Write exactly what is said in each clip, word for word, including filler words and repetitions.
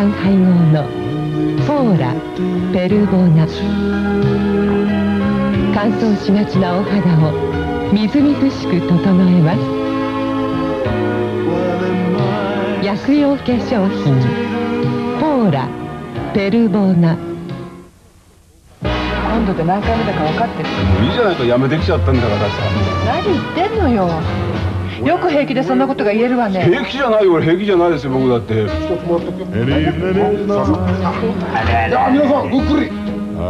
酸配合のポーラ・ペルボナ。乾燥しがちなお肌をみずみずしく整えます。薬用化粧品ポーラ・ペルボナ。 今度で何回目だか分かってる？ もういいじゃないか、やめてきちゃったんだからさ。 何言ってんのよ。よく平気でそんなことが言えるわね。 平気じゃないよ、俺平気じゃないですよ、僕だって。あ、皆さんごっくり。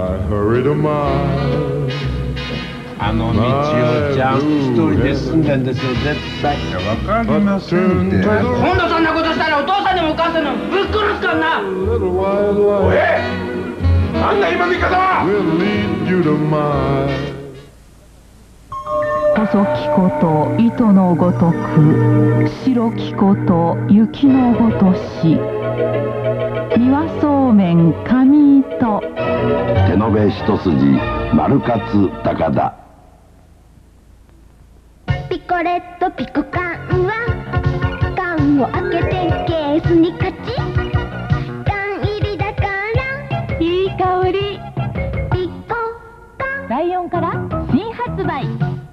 あの道をちゃんと一人で住んでんですよ、絶対。いや、わかりませんって。今度そんなことしたらお父さんでもお母さんでもぶっ殺すからな。おい、なんだ今の言い方は。 細きこと糸のごとく、白きこと雪のごとし。三輪そうめん紙糸。 手延べ一筋丸勝高田。 ピコレットピコ缶は缶を開けてケースにカチッ。缶入りだからいい香り。 ピコ缶。 ライオンから新発売。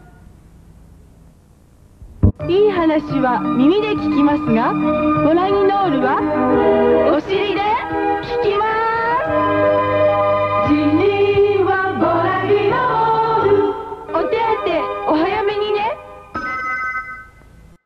いい話は耳で聞きますが、ボラギノールはお尻で聞きます。